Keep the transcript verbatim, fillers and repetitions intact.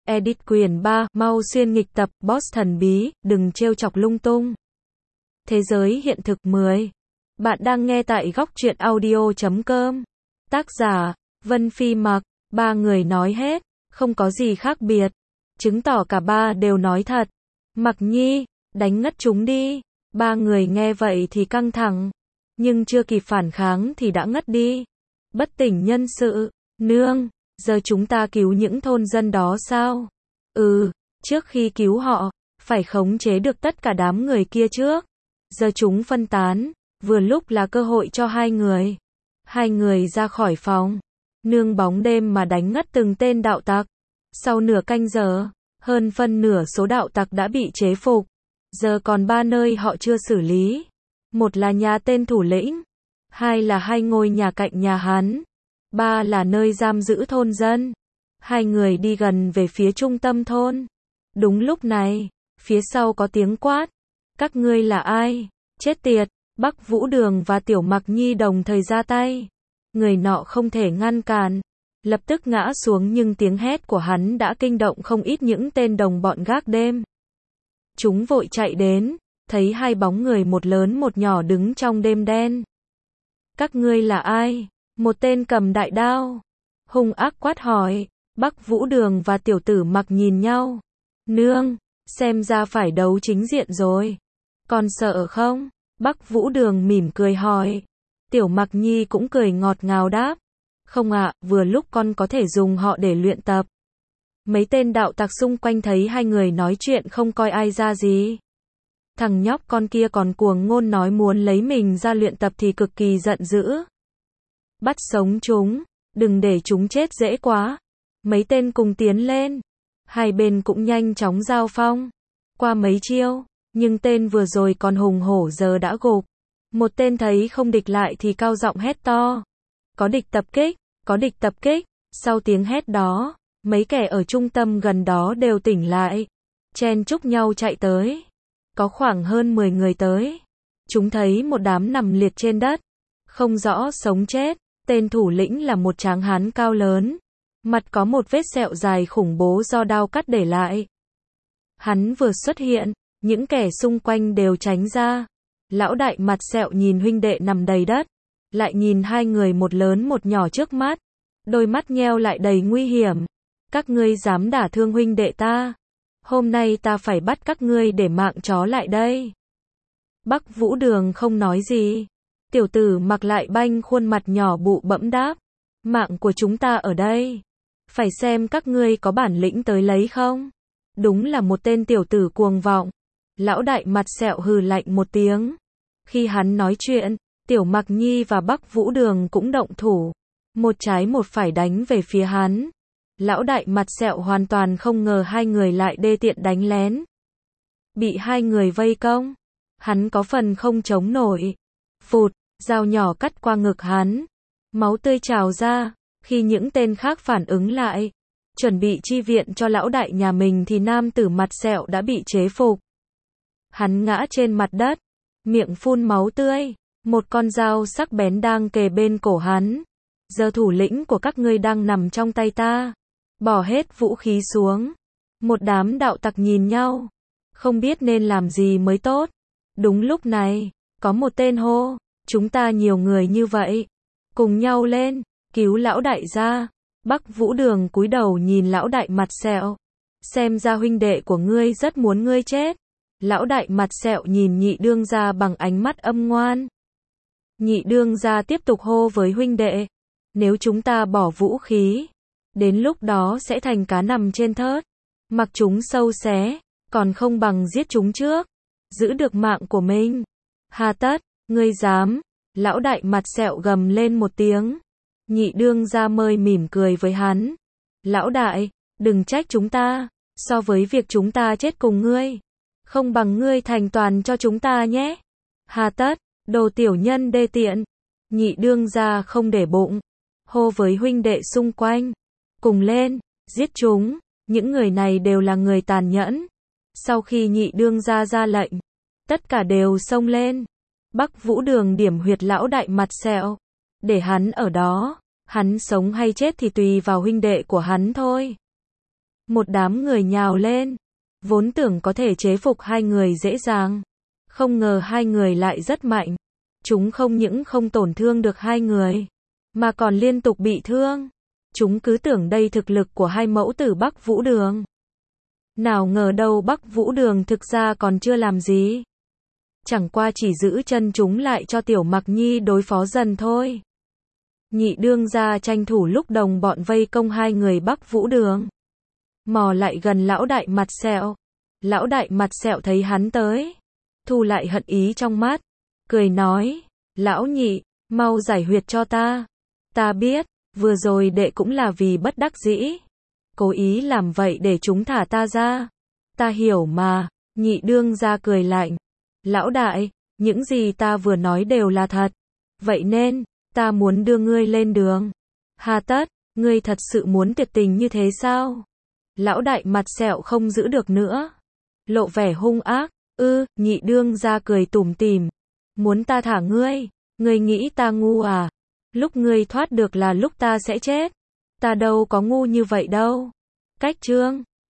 Edit quyển ba, mau xuyên nghịch tập, boss thần bí, đừng trêu chọc lung tung. Thế giới hiện thực mười. Bạn đang nghe tại góc truyện audio chấm com. Tác giả, Vân Phi Mặc. Ba người nói hết, không có gì khác biệt. Chứng tỏ cả ba đều nói thật. Mặc Nhi, đánh ngất chúng đi. Ba người nghe vậy thì căng thẳng. Nhưng chưa kịp phản kháng thì đã ngất đi. Bất tỉnh nhân sự. Nương, giờ chúng ta cứu những thôn dân đó sao? Ừ, trước khi cứu họ, phải khống chế được tất cả đám người kia trước. Giờ chúng phân tán, vừa lúc là cơ hội cho hai người. Hai người ra khỏi phòng. Nương bóng đêm mà đánh ngất từng tên đạo tặc. Sau nửa canh giờ, hơn phân nửa số đạo tặc đã bị chế phục. Giờ còn ba nơi họ chưa xử lý. Một là nhà tên thủ lĩnh. Hai là hai ngôi nhà cạnh nhà hắn. Ba là nơi giam giữ thôn dân. Hai người đi gần về phía trung tâm thôn. Đúng lúc này, phía sau có tiếng quát. Các ngươi là ai? Chết tiệt! Bắc Vũ Đường và Tiểu Mặc Nhi đồng thời ra tay. Người nọ không thể ngăn cản. Lập tức ngã xuống nhưng tiếng hét của hắn đã kinh động không ít những tên đồng bọn gác đêm. Chúng vội chạy đến, thấy hai bóng người một lớn một nhỏ đứng trong đêm đen. Các ngươi là ai? Một tên cầm đại đao. Hung ác quát hỏi. Bắc Vũ Đường và Tiểu Tử Mặc nhìn nhau. Nương, xem ra phải đấu chính diện rồi. Còn sợ không? Bắc Vũ Đường mỉm cười hỏi. Tiểu Mặc Nhi cũng cười ngọt ngào đáp. Không ạ, vừa lúc con có thể dùng họ để luyện tập. Mấy tên đạo tặc xung quanh thấy hai người nói chuyện không coi ai ra gì. Thằng nhóc con kia còn cuồng ngôn nói muốn lấy mình ra luyện tập thì cực kỳ giận dữ. Bắt sống chúng, đừng để chúng chết dễ quá. Mấy tên cùng tiến lên. Hai bên cũng nhanh chóng giao phong. Qua mấy chiêu, nhưng tên vừa rồi còn hùng hổ giờ đã gục. Một tên thấy không địch lại thì cao giọng hét to. Có địch tập kích, có địch tập kích. Sau tiếng hét đó, mấy kẻ ở trung tâm gần đó đều tỉnh lại. Chen chúc nhau chạy tới. Có khoảng hơn mười người tới. Chúng thấy một đám nằm liệt trên đất. Không rõ sống chết. Tên thủ lĩnh là một tráng hán cao lớn. Mặt có một vết sẹo dài khủng bố do đao cắt để lại. Hắn vừa xuất hiện, những kẻ xung quanh đều tránh ra. Lão đại mặt sẹo nhìn huynh đệ nằm đầy đất. Lại nhìn hai người một lớn một nhỏ trước mắt. Đôi mắt nheo lại đầy nguy hiểm. Các ngươi dám đả thương huynh đệ ta. Hôm nay ta phải bắt các ngươi để mạng chó lại đây. Bắc Vũ Đường không nói gì. Tiểu Tử Mặc lại banh khuôn mặt nhỏ bụ bẫm đáp. Mạng của chúng ta ở đây. Phải xem các ngươi có bản lĩnh tới lấy không. Đúng là một tên tiểu tử cuồng vọng. Lão đại mặt sẹo hừ lạnh một tiếng. Khi hắn nói chuyện, Tiểu Mặc Nhi và Bắc Vũ Đường cũng động thủ. Một trái một phải đánh về phía hắn. Lão đại mặt sẹo hoàn toàn không ngờ hai người lại đê tiện đánh lén. Bị hai người vây công. Hắn có phần không chống nổi. Phụt, dao nhỏ cắt qua ngực hắn. Máu tươi trào ra. Khi những tên khác phản ứng lại, chuẩn bị chi viện cho lão đại nhà mình thì nam tử mặt sẹo đã bị chế phục. Hắn ngã trên mặt đất, miệng phun máu tươi. Một con dao sắc bén đang kề bên cổ hắn. Giờ thủ lĩnh của các ngươi đang nằm trong tay ta. Bỏ hết vũ khí xuống. Một đám đạo tặc nhìn nhau. Không biết nên làm gì mới tốt. Đúng lúc này, có một tên hô. Chúng ta nhiều người như vậy. Cùng nhau lên. Cứu lão đại ra. Bắc Vũ Đường cúi đầu nhìn lão đại mặt sẹo. Xem ra huynh đệ của ngươi rất muốn ngươi chết. Lão đại mặt sẹo nhìn nhị đương gia bằng ánh mắt âm ngoan. Nhị đương gia tiếp tục hô với huynh đệ. Nếu chúng ta bỏ vũ khí, đến lúc đó sẽ thành cá nằm trên thớt. Mặc chúng sâu xé, còn không bằng giết chúng trước. Giữ được mạng của mình. Hà tất, ngươi dám. Lão đại mặt sẹo gầm lên một tiếng. Nhị đương gia mơi mỉm cười với hắn. Lão đại, đừng trách chúng ta. So với việc chúng ta chết cùng ngươi, không bằng ngươi thành toàn cho chúng ta nhé. Hà tất, đồ tiểu nhân đê tiện. Nhị đương gia không để bụng. Hô với huynh đệ xung quanh. Cùng lên, giết chúng. Những người này đều là người tàn nhẫn. Sau khi nhị đương gia ra lệnh, tất cả đều xông lên. Bắc Vũ Đường điểm huyệt lão đại mặt sẹo. Để hắn ở đó. Hắn sống hay chết thì tùy vào huynh đệ của hắn thôi. Một đám người nhào lên, vốn tưởng có thể chế phục hai người dễ dàng. Không ngờ hai người lại rất mạnh. Chúng không những không tổn thương được hai người, mà còn liên tục bị thương. Chúng cứ tưởng đây thực lực của hai mẫu tử Bắc Vũ Đường. Nào ngờ đâu Bắc Vũ Đường thực ra còn chưa làm gì. Chẳng qua chỉ giữ chân chúng lại cho Tiểu Mặc Nhi đối phó dần thôi. Nhị đương gia tranh thủ lúc đồng bọn vây công hai người Bắc Vũ Đường. Mò lại gần lão đại mặt sẹo. Lão đại mặt sẹo thấy hắn tới, thu lại hận ý trong mắt, cười nói, lão nhị, mau giải huyệt cho ta. Ta biết, vừa rồi đệ cũng là vì bất đắc dĩ, cố ý làm vậy để chúng thả ta ra. Ta hiểu mà. Nhị đương gia cười lạnh. Lão đại, những gì ta vừa nói đều là thật. Vậy nên, ta muốn đưa ngươi lên đường. Hà tất, ngươi thật sự muốn tuyệt tình như thế sao? Lão đại mặt sẹo không giữ được nữa, lộ vẻ hung ác. Ư, nhị đương gia cười tủm tỉm. Muốn ta thả ngươi? Ngươi nghĩ ta ngu à? Lúc ngươi thoát được là lúc ta sẽ chết. Ta đâu có ngu như vậy đâu. Cách chương